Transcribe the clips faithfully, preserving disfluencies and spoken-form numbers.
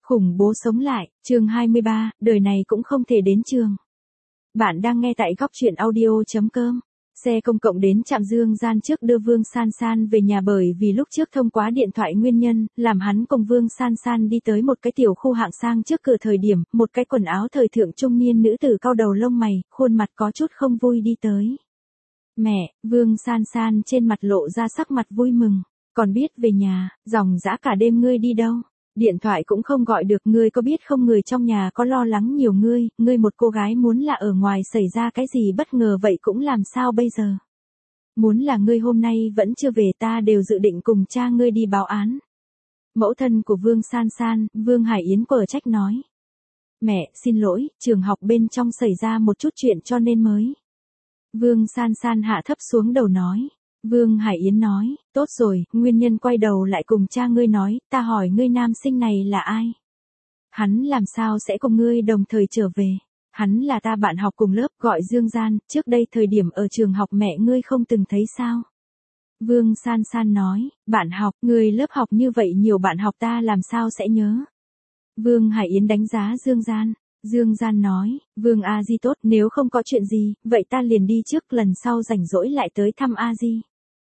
Khủng bố sống lại, chương hai mươi ba, đời này cũng không thể đến trường. Bạn đang nghe tại góc truyện audio chấm com. Xe công cộng đến trạm Dương Gian trước đưa Vương San San về nhà bởi vì lúc trước thông qua điện thoại nguyên nhân, làm hắn cùng Vương San San đi tới một cái tiểu khu hạng sang trước cửa thời điểm, một cái quần áo thời thượng trung niên nữ tử cau đầu lông mày, khuôn mặt có chút không vui đi tới. Mẹ, Vương San San trên mặt lộ ra sắc mặt vui mừng, còn biết về nhà, dòng dã cả đêm ngươi đi đâu? Điện thoại cũng không gọi được, ngươi có biết không, người trong nhà có lo lắng nhiều ngươi, ngươi một cô gái muốn là ở ngoài xảy ra cái gì bất ngờ vậy cũng làm sao bây giờ. Muốn là ngươi hôm nay vẫn chưa về ta đều dự định cùng cha ngươi đi báo án. Mẫu thân của Vương San San, Vương Hải Yến quở trách nói. Mẹ, xin lỗi, trường học bên trong xảy ra một chút chuyện cho nên mới. Vương San San hạ thấp xuống đầu nói. Vương Hải Yến nói, tốt rồi, nguyên nhân quay đầu lại cùng cha ngươi nói, ta hỏi ngươi nam sinh này là ai? Hắn làm sao sẽ cùng ngươi đồng thời trở về? Hắn là ta bạn học cùng lớp, gọi Dương Gian, trước đây thời điểm ở trường học mẹ ngươi không từng thấy sao? Vương San San nói, bạn học, ngươi lớp học như vậy nhiều bạn học ta làm sao sẽ nhớ? Vương Hải Yến đánh giá Dương Gian. Dương Gian nói, Vương A Di tốt, nếu không có chuyện gì, vậy ta liền đi trước, lần sau rảnh rỗi lại tới thăm A Di.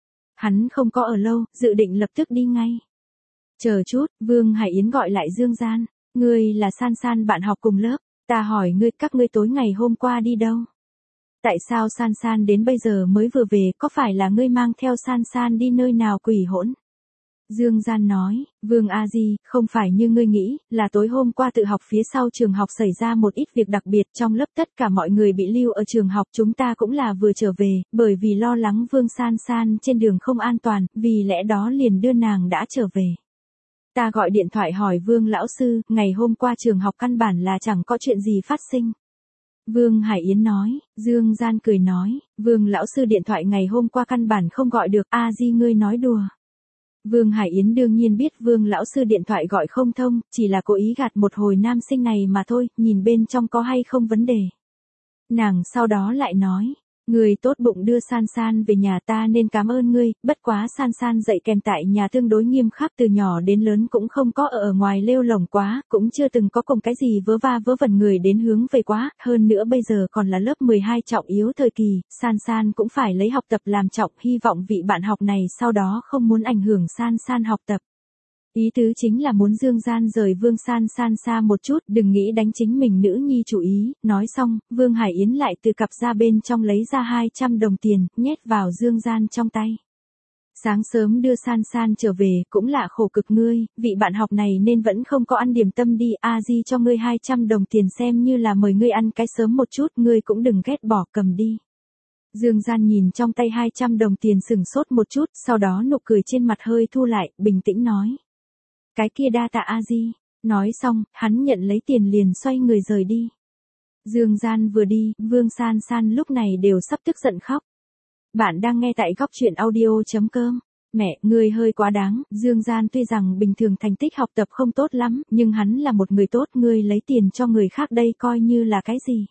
Hắn không có ở lâu, dự định lập tức đi ngay. Chờ chút, Vương Hải Yến gọi lại Dương Gian, ngươi là San San bạn học cùng lớp, ta hỏi ngươi các ngươi tối ngày hôm qua đi đâu? Tại sao San San đến bây giờ mới vừa về, có phải là ngươi mang theo San San đi nơi nào quỷ hỗn? Dương Gian nói, Vương A Di, không phải như ngươi nghĩ, là tối hôm qua tự học phía sau trường học xảy ra một ít việc đặc biệt, trong lớp tất cả mọi người bị lưu ở trường học, chúng ta cũng là vừa trở về, bởi vì lo lắng Vương San San trên đường không an toàn, vì lẽ đó liền đưa nàng đã trở về. Ta gọi điện thoại hỏi Vương lão sư, ngày hôm qua trường học căn bản là chẳng có chuyện gì phát sinh. Vương Hải Yến nói, Dương Gian cười nói, Vương lão sư điện thoại ngày hôm qua căn bản không gọi được, A Di ngươi nói đùa. Vương Hải Yến đương nhiên biết Vương lão sư điện thoại gọi không thông, chỉ là cố ý gạt một hồi nam sinh này mà thôi, nhìn bên trong có hay không vấn đề. Nàng sau đó lại nói, người tốt bụng đưa San San về nhà ta nên cảm ơn ngươi, bất quá San San dạy kèm tại nhà tương đối nghiêm khắc, từ nhỏ đến lớn cũng không có ở, ở ngoài lêu lổng quá, cũng chưa từng có cùng cái gì vớ va vớ vẩn người đến hướng về quá, hơn nữa bây giờ còn là lớp mười hai trọng yếu thời kỳ, San San cũng phải lấy học tập làm trọng, hy vọng vị bạn học này sau đó không muốn ảnh hưởng San San học tập. Ý tứ chính là muốn Dương Gian rời Vương San San xa một chút, đừng nghĩ đánh chính mình nữ nhi chủ ý, nói xong, Vương Hải Yến lại từ cặp ra bên trong lấy ra hai trăm đồng tiền, nhét vào Dương Gian trong tay. Sáng sớm đưa San San trở về, cũng là khổ cực ngươi, vị bạn học này nên vẫn không có ăn điểm tâm đi, A Di cho ngươi hai trăm đồng tiền xem như là mời ngươi ăn cái sớm một chút, ngươi cũng đừng ghét bỏ, cầm đi. Dương Gian nhìn trong tay hai trăm đồng tiền sửng sốt một chút, sau đó nụ cười trên mặt hơi thu lại, bình tĩnh nói. Cái kia đa tạ A Di. Nói xong, hắn nhận lấy tiền liền xoay người rời đi. Dương Gian vừa đi, Vương San San lúc này đều sắp tức giận khóc. Bạn đang nghe tại góc truyện audio chấm com. Mẹ, ngươi hơi quá đáng, Dương Gian tuy rằng bình thường thành tích học tập không tốt lắm, nhưng hắn là một người tốt, ngươi lấy tiền cho người khác đây coi như là cái gì?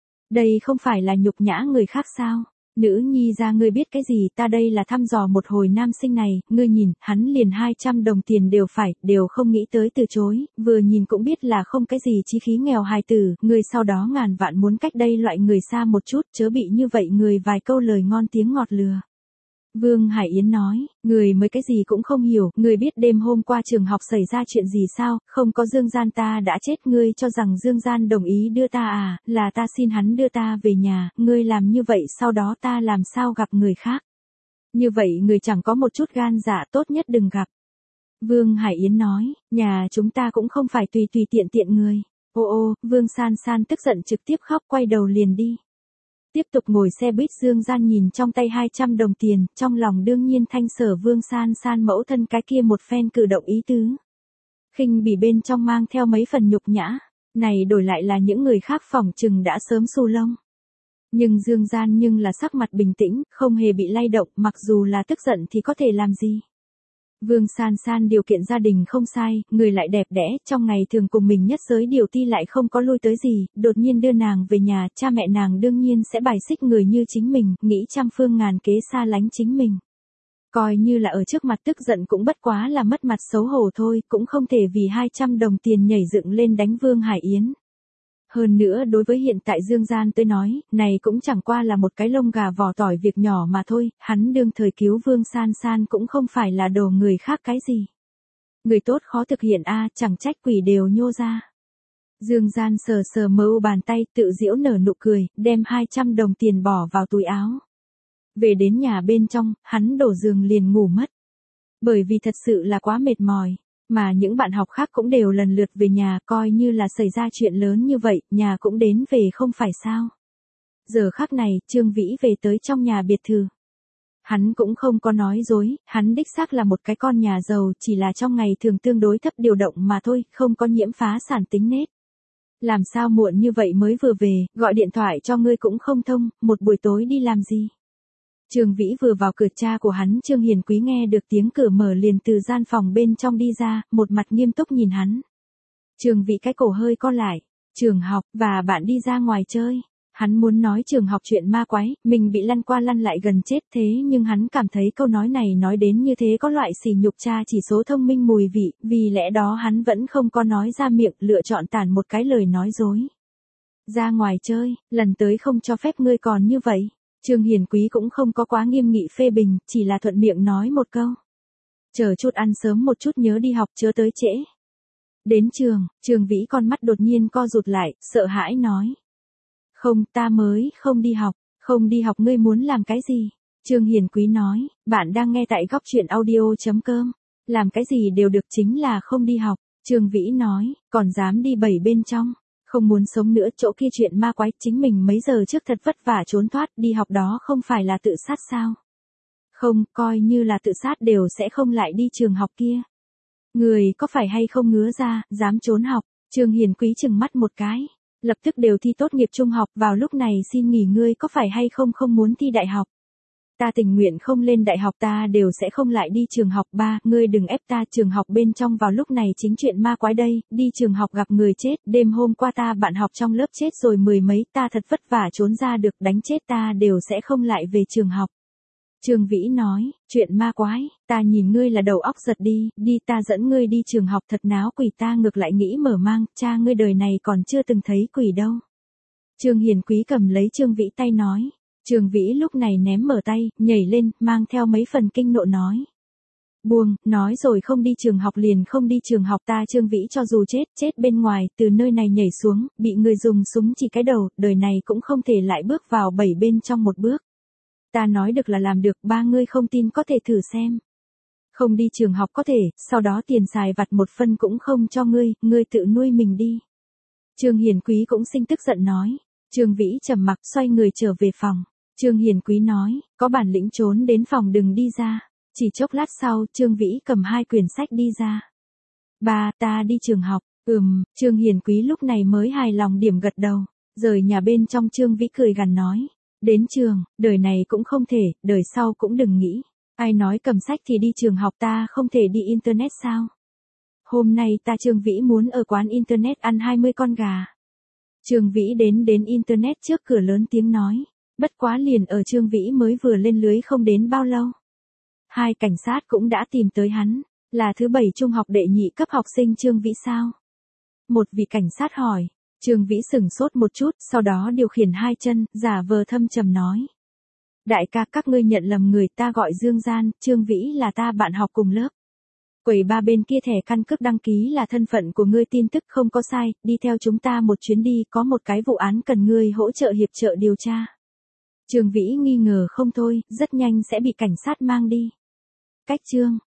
Đây không phải là nhục nhã người khác sao? Nữ nhi ra ngươi biết cái gì, ta đây là thăm dò một hồi nam sinh này, ngươi nhìn, hắn liền hai trăm đồng tiền đều phải, đều không nghĩ tới từ chối, vừa nhìn cũng biết là không cái gì chí khí nghèo hài tử, ngươi sau đó ngàn vạn muốn cách đây loại người xa một chút, chớ bị như vậy người vài câu lời ngon tiếng ngọt lừa. Vương Hải Yến nói, người mới cái gì cũng không hiểu, người biết đêm hôm qua trường học xảy ra chuyện gì sao, không có Dương Gian ta đã chết, ngươi cho rằng Dương Gian đồng ý đưa ta à, là ta xin hắn đưa ta về nhà, ngươi làm như vậy sau đó ta làm sao gặp người khác. Như vậy người chẳng có một chút gan dạ, tốt nhất đừng gặp. Vương Hải Yến nói, nhà chúng ta cũng không phải tùy tùy tiện tiện người. Ô ô, Vương San San tức giận trực tiếp khóc, quay đầu liền đi. Tiếp tục ngồi xe buýt, Dương Gian nhìn trong tay hai trăm đồng tiền, trong lòng đương nhiên thanh sở Vương San San mẫu thân cái kia một phen cử động ý tứ. Khinh bỉ bên trong mang theo mấy phần nhục nhã, này đổi lại là những người khác phỏng chừng đã sớm xù lông. Nhưng Dương Gian nhưng là sắc mặt bình tĩnh, không hề bị lay động, mặc dù là tức giận thì có thể làm gì. Vương San San điều kiện gia đình không sai, người lại đẹp đẽ, trong ngày thường cùng mình nhất giới điều ti lại không có lui tới gì, đột nhiên đưa nàng về nhà, cha mẹ nàng đương nhiên sẽ bài xích người như chính mình, nghĩ trăm phương ngàn kế xa lánh chính mình. Coi như là ở trước mặt tức giận cũng bất quá là mất mặt xấu hổ thôi, cũng không thể vì hai trăm đồng tiền nhảy dựng lên đánh Vương Hải Yến. Hơn nữa đối với hiện tại Dương Gian tôi nói, này cũng chẳng qua là một cái lông gà vỏ tỏi việc nhỏ mà thôi, hắn đương thời cứu Vương San San cũng không phải là đồ người khác cái gì. Người tốt khó thực hiện a, chẳng trách quỷ đều nhô ra. Dương Gian sờ sờ mơ u bàn tay tự giễu nở nụ cười, đem hai trăm đồng tiền bỏ vào túi áo. Về đến nhà bên trong, hắn đổ giường liền ngủ mất. Bởi vì thật sự là quá mệt mỏi, mà những bạn học khác cũng đều lần lượt về nhà, coi như là xảy ra chuyện lớn như vậy, nhà cũng đến về không phải sao. Giờ khắc này, Trương Vĩ về tới trong nhà biệt thự. Hắn cũng không có nói dối, hắn đích xác là một cái con nhà giàu, chỉ là trong ngày thường tương đối thấp điều động mà thôi, không có nhiễm phá sản tính nết. Làm sao muộn như vậy mới vừa về, gọi điện thoại cho ngươi cũng không thông, một buổi tối đi làm gì? Trương Vĩ vừa vào cửa, cha của hắn Trương Hiền Quý nghe được tiếng cửa mở liền từ gian phòng bên trong đi ra, một mặt nghiêm túc nhìn hắn. Trương Vĩ cái cổ hơi co lại, trường học, và bạn đi ra ngoài chơi. Hắn muốn nói trường học chuyện ma quái, mình bị lăn qua lăn lại gần chết thế nhưng hắn cảm thấy câu nói này nói đến như thế có loại sỉ nhục cha chỉ số thông minh mùi vị, vì lẽ đó hắn vẫn không có nói ra miệng, lựa chọn tản một cái lời nói dối. Ra ngoài chơi, lần tới không cho phép ngươi còn như vậy. Trương Hiền Quý cũng không có quá nghiêm nghị phê bình, chỉ là thuận miệng nói một câu. Chờ chút ăn sớm một chút nhớ đi học chớ tới trễ. Đến trường, Trương Vĩ con mắt đột nhiên co rụt lại, sợ hãi nói. Không, ta mới không đi học, không đi học ngươi muốn làm cái gì? Trương Hiền Quý nói, bạn đang nghe tại góc truyện audio chấm com. Làm cái gì đều được chính là không đi học. Trương Vĩ nói, còn dám đi bẩy bên trong. Không muốn sống nữa, chỗ kia chuyện ma quái, chính mình mấy giờ trước thật vất vả trốn thoát, đi học đó không phải là tự sát sao? Không, coi như là tự sát đều sẽ không lại đi trường học kia. Người có phải hay không ngứa ra, dám trốn học? Trương Hiền Quý chừng mắt một cái. Lập tức đều thi tốt nghiệp trung học, vào lúc này xin nghỉ, ngươi có phải hay không không muốn thi đại học? Ta tình nguyện không lên đại học, ta đều sẽ không lại đi trường học. Ba, ngươi đừng ép ta, trường học bên trong vào lúc này chính chuyện ma quái đây, đi trường học gặp người chết, đêm hôm qua ta bạn học trong lớp chết rồi mười mấy, ta thật vất vả trốn ra được, đánh chết ta đều sẽ không lại về trường học. Trương Vĩ nói, chuyện ma quái, ta nhìn ngươi là đầu óc giật đi, đi ta dẫn ngươi đi trường học thật náo quỷ, ta ngược lại nghĩ mở mang, cha ngươi đời này còn chưa từng thấy quỷ đâu. Trương Hiền Quý cầm lấy Trương Vĩ tay nói. Trương Vĩ lúc này ném mở tay, nhảy lên, mang theo mấy phần kinh nộ nói. Buông, nói rồi không đi trường học liền không đi trường học, ta Trương Vĩ cho dù chết, chết bên ngoài, từ nơi này nhảy xuống, bị người dùng súng chỉ cái đầu, đời này cũng không thể lại bước vào bảy bên trong một bước. Ta nói được là làm được, ba ngươi không tin có thể thử xem. Không đi trường học có thể, sau đó tiền xài vặt một phân cũng không cho ngươi, ngươi tự nuôi mình đi. Trương Hiền Quý cũng sinh tức giận nói. Trương Vĩ trầm mặc xoay người trở về phòng. Trương Hiền Quý nói, có bản lĩnh trốn đến phòng đừng đi ra. Chỉ chốc lát sau, Trương Vĩ cầm hai quyển sách đi ra. Ba, ta đi trường học. Ừm, Trương Hiền Quý lúc này mới hài lòng điểm gật đầu. Rời nhà bên trong, Trương Vĩ cười gằn nói. Đến trường, đời này cũng không thể, đời sau cũng đừng nghĩ. Ai nói cầm sách thì đi trường học, ta không thể đi internet sao? Hôm nay ta Trương Vĩ muốn ở quán internet ăn hai mươi con gà. Trương Vĩ đến đến internet trước cửa lớn tiếng nói. Bất quá liền ở Trương Vĩ mới vừa lên lưới không đến bao lâu. Hai cảnh sát cũng đã tìm tới hắn. Là thứ bảy trung học đệ nhị cấp học sinh Trương Vĩ sao? Một vị cảnh sát hỏi. Trương Vĩ sửng sốt một chút, sau đó điều khiển hai chân, giả vờ thâm trầm nói. Đại ca, các ngươi nhận lầm người, ta gọi Dương Gian, Trương Vĩ là ta bạn học cùng lớp. Quầy ba bên kia thẻ căn cước đăng ký là thân phận của ngươi, tin tức không có sai, đi theo chúng ta một chuyến đi, có một cái vụ án cần ngươi hỗ trợ hiệp trợ điều tra. Trương Vĩ nghi ngờ không thôi, rất nhanh sẽ bị cảnh sát mang đi. Cách chương